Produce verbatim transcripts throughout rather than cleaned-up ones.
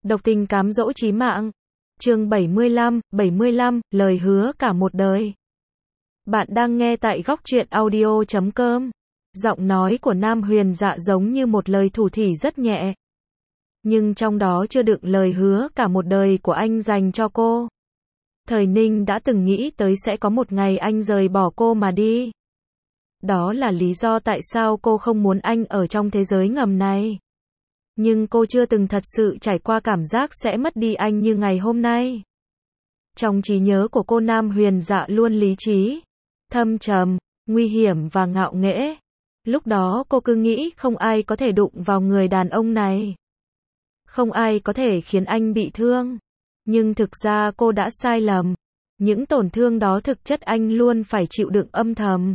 Độc tình cám dỗ chí mạng. Chương bảy mươi lăm, bảy mươi lăm, lời hứa cả một đời. Bạn đang nghe tại góc truyện audio chấm com. Giọng nói của Nam Huyền Dạ giống như một lời thủ thỉ rất nhẹ. Nhưng trong đó chưa đựng lời hứa cả một đời của anh dành cho cô. Thời Ninh đã từng nghĩ tới sẽ có một ngày anh rời bỏ cô mà đi. Đó là lý do tại sao cô không muốn anh ở trong thế giới ngầm này. Nhưng cô chưa từng thật sự trải qua cảm giác sẽ mất đi anh như ngày hôm nay. Trong trí nhớ của cô, Nam Huyền Dạ luôn lý trí, thâm trầm, nguy hiểm và ngạo nghễ. Lúc đó cô cứ nghĩ không ai có thể đụng vào người đàn ông này. Không ai có thể khiến anh bị thương. Nhưng thực ra cô đã sai lầm. Những tổn thương đó thực chất anh luôn phải chịu đựng âm thầm,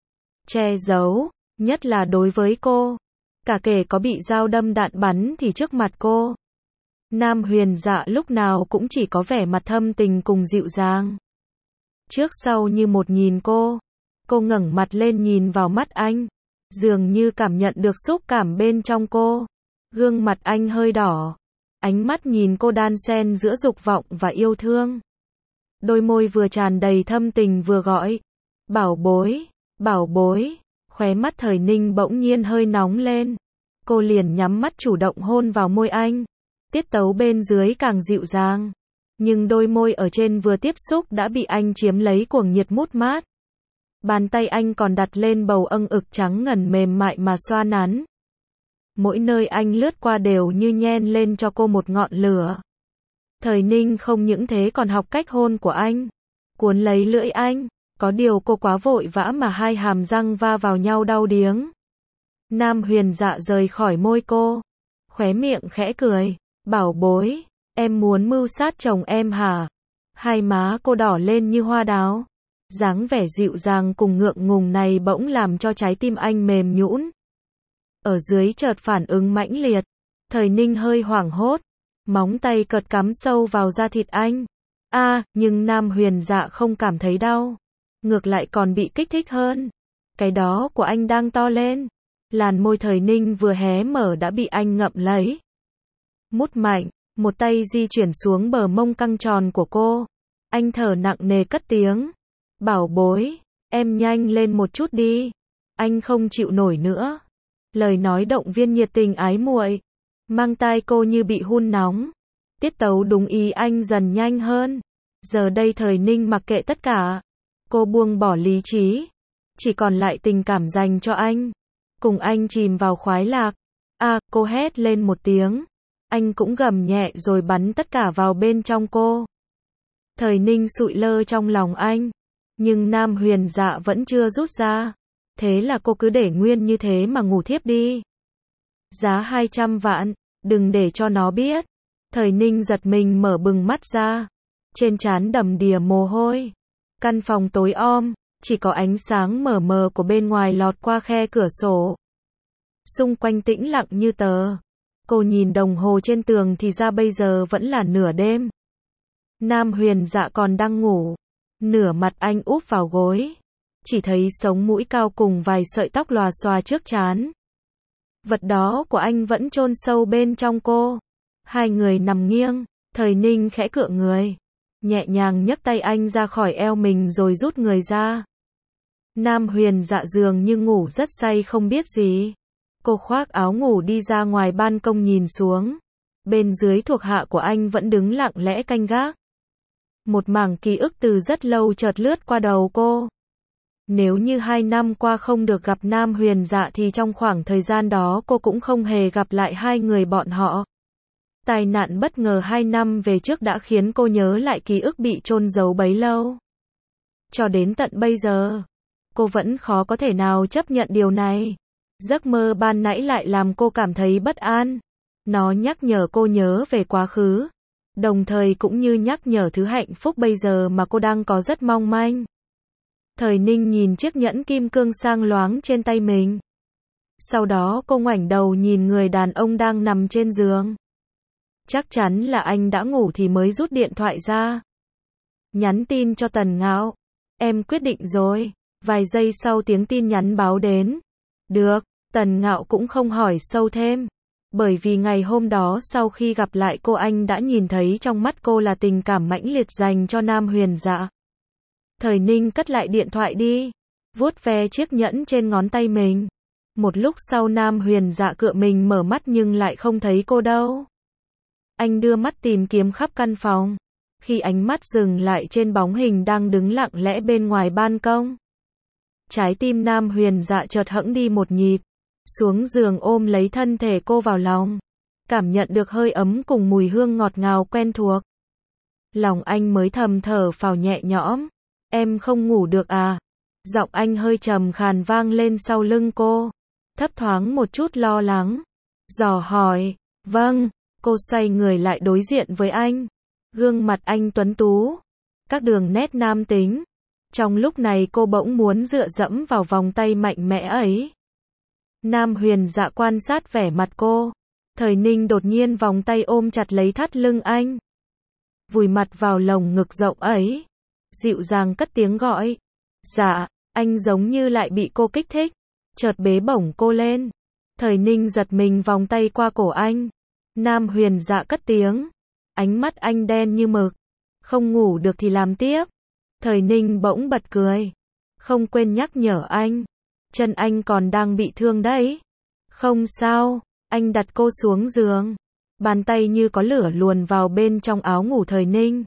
che giấu, nhất là đối với cô. Cả kể có bị dao đâm đạn bắn thì trước mặt cô, Nam Huyền Dạ lúc nào cũng chỉ có vẻ mặt thâm tình cùng dịu dàng. Trước sau như một nhìn cô, cô ngẩng mặt lên nhìn vào mắt anh, dường như cảm nhận được xúc cảm bên trong cô. Gương mặt anh hơi đỏ, ánh mắt nhìn cô đan xen giữa dục vọng và yêu thương. Đôi môi vừa tràn đầy thâm tình vừa gọi, bảo bối, bảo bối. Khóe mắt Thời Ninh bỗng nhiên hơi nóng lên. Cô liền nhắm mắt chủ động hôn vào môi anh. Tiết tấu bên dưới càng dịu dàng. Nhưng đôi môi ở trên vừa tiếp xúc đã bị anh chiếm lấy cuồng nhiệt mút mát. Bàn tay anh còn đặt lên bầu âng ực trắng ngần mềm mại mà xoa nắn. Mỗi nơi anh lướt qua đều như nhen lên cho cô một ngọn lửa. Thời Ninh không những thế còn học cách hôn của anh, cuốn lấy lưỡi anh. Có điều cô quá vội vã mà hai hàm răng va vào nhau đau điếng. Nam Huyền Dạ rời khỏi môi cô, khóe miệng khẽ cười, bảo bối, em muốn mưu sát chồng em hả? Hai má cô đỏ lên như hoa đào. Dáng vẻ dịu dàng cùng ngượng ngùng này bỗng làm cho trái tim anh mềm nhũn. Ở dưới chợt phản ứng mãnh liệt, Thời Ninh hơi hoảng hốt, móng tay cợt cắm sâu vào da thịt anh. A, à, nhưng Nam Huyền Dạ không cảm thấy đau. Ngược lại còn bị kích thích hơn. Cái đó của anh đang to lên. Làn môi Thời Ninh vừa hé mở đã bị anh ngậm lấy. Mút mạnh, một tay di chuyển xuống bờ mông căng tròn của cô. Anh thở nặng nề cất tiếng. Bảo bối, em nhanh lên một chút đi. Anh không chịu nổi nữa. Lời nói động viên nhiệt tình ái muội, mang tai cô như bị hun nóng. Tiết tấu đúng ý anh dần nhanh hơn. Giờ đây Thời Ninh mặc kệ tất cả. Cô buông bỏ lý trí, chỉ còn lại tình cảm dành cho anh. Cùng anh chìm vào khoái lạc. A, à, cô hét lên một tiếng. Anh cũng gầm nhẹ rồi bắn tất cả vào bên trong cô. Thời Ninh sụi lơ trong lòng anh. Nhưng Nam Huyền Dạ vẫn chưa rút ra. Thế là cô cứ để nguyên như thế mà ngủ thiếp đi. Giá hai trăm vạn, đừng để cho nó biết. Thời Ninh giật mình mở bừng mắt ra. Trên trán đầm đìa mồ hôi. Căn phòng tối om, chỉ có ánh sáng mờ mờ của bên ngoài lọt qua khe cửa sổ. Xung quanh tĩnh lặng như tờ. Cô nhìn đồng hồ trên tường thì ra bây giờ vẫn là nửa đêm. Nam Huyền Dạ còn đang ngủ. Nửa mặt anh úp vào gối. Chỉ thấy sống mũi cao cùng vài sợi tóc lòa xòa trước trán. Vật đó của anh vẫn chôn sâu bên trong cô. Hai người nằm nghiêng, Thời Ninh khẽ cựa người. Nhẹ nhàng nhấc tay anh ra khỏi eo mình rồi rút người ra. Nam Huyền Dạ dường như ngủ rất say không biết gì. Cô khoác áo ngủ đi ra ngoài ban công nhìn xuống. Bên dưới thuộc hạ của anh vẫn đứng lặng lẽ canh gác. Một mảng ký ức từ rất lâu chợt lướt qua đầu cô. Nếu như hai năm qua không được gặp Nam Huyền Dạ thì trong khoảng thời gian đó cô cũng không hề gặp lại hai người bọn họ. Tai nạn bất ngờ hai năm về trước đã khiến cô nhớ lại ký ức bị chôn giấu bấy lâu. Cho đến tận bây giờ, cô vẫn khó có thể nào chấp nhận điều này. Giấc mơ ban nãy lại làm cô cảm thấy bất an. Nó nhắc nhở cô nhớ về quá khứ, đồng thời cũng như nhắc nhở thứ hạnh phúc bây giờ mà cô đang có rất mong manh. Thời Ninh nhìn chiếc nhẫn kim cương sang loáng trên tay mình. Sau đó cô ngoảnh đầu nhìn người đàn ông đang nằm trên giường. Chắc chắn là anh đã ngủ thì mới rút điện thoại ra. Nhắn tin cho Tần Ngạo. Em quyết định rồi. Vài giây sau tiếng tin nhắn báo đến. Được, Tần Ngạo cũng không hỏi sâu thêm. Bởi vì ngày hôm đó sau khi gặp lại cô anh đã nhìn thấy trong mắt cô là tình cảm mãnh liệt dành cho Nam Huyền Dạ. Thời Ninh cất lại điện thoại đi, vuốt ve chiếc nhẫn trên ngón tay mình. Một lúc sau Nam Huyền Dạ cựa mình mở mắt nhưng lại không thấy cô đâu. Anh đưa mắt tìm kiếm khắp căn phòng. Khi ánh mắt dừng lại trên bóng hình đang đứng lặng lẽ bên ngoài ban công, trái tim Nam Huyền Dạ chợt hẫng đi một nhịp. Xuống giường ôm lấy thân thể cô vào lòng, cảm nhận được hơi ấm cùng mùi hương ngọt ngào quen thuộc. Lòng anh mới thầm thở phào nhẹ nhõm. Em không ngủ được à? Giọng anh hơi trầm khàn vang lên sau lưng cô, thấp thoáng một chút lo lắng. Dò hỏi, vâng, cô xoay người lại đối diện với anh. Gương mặt anh tuấn tú, các đường nét nam tính. Trong lúc này cô bỗng muốn dựa dẫm vào vòng tay mạnh mẽ ấy. Nam Huyền Dạ quan sát vẻ mặt cô. Thời Ninh đột nhiên vòng tay ôm chặt lấy thắt lưng anh, vùi mặt vào lồng ngực rộng ấy, dịu dàng cất tiếng gọi. Dạ, anh giống như lại bị cô kích thích, chợt bế bổng cô lên. Thời Ninh giật mình vòng tay qua cổ anh. Nam Huyền Dạ cất tiếng, ánh mắt anh đen như mực. Không ngủ được thì làm tiếp. Thời Ninh bỗng bật cười. Không quên nhắc nhở anh, chân anh còn đang bị thương đấy. Không sao, anh đặt cô xuống giường. Bàn tay như có lửa luồn vào bên trong áo ngủ Thời Ninh.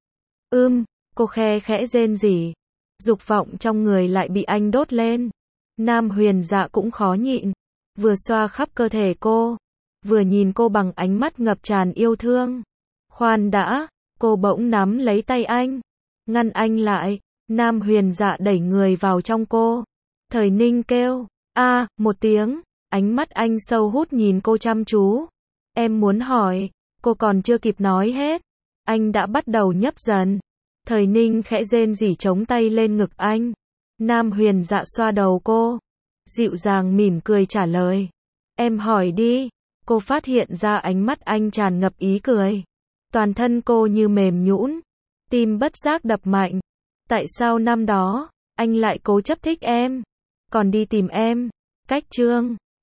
Ưm, cô khe khẽ rên rỉ. Dục vọng trong người lại bị anh đốt lên. Nam Huyền Dạ cũng khó nhịn, vừa xoa khắp cơ thể cô, vừa nhìn cô bằng ánh mắt ngập tràn yêu thương. Khoan đã, cô bỗng nắm lấy tay anh, ngăn anh lại. Nam Huyền Dạ đẩy người vào trong cô. Thời Ninh kêu, a, một tiếng, ánh mắt anh sâu hút nhìn cô chăm chú. Em muốn hỏi, cô còn chưa kịp nói hết, anh đã bắt đầu nhấp dần. Thời Ninh khẽ rên rỉ chống tay lên ngực anh. Nam Huyền Dạ xoa đầu cô, dịu dàng mỉm cười trả lời. Em hỏi đi. Cô phát hiện ra ánh mắt anh tràn ngập ý cười. Toàn thân cô như mềm nhũn, tim bất giác đập mạnh. Tại sao năm đó, anh lại cố chấp thích em, còn đi tìm em? Cách chương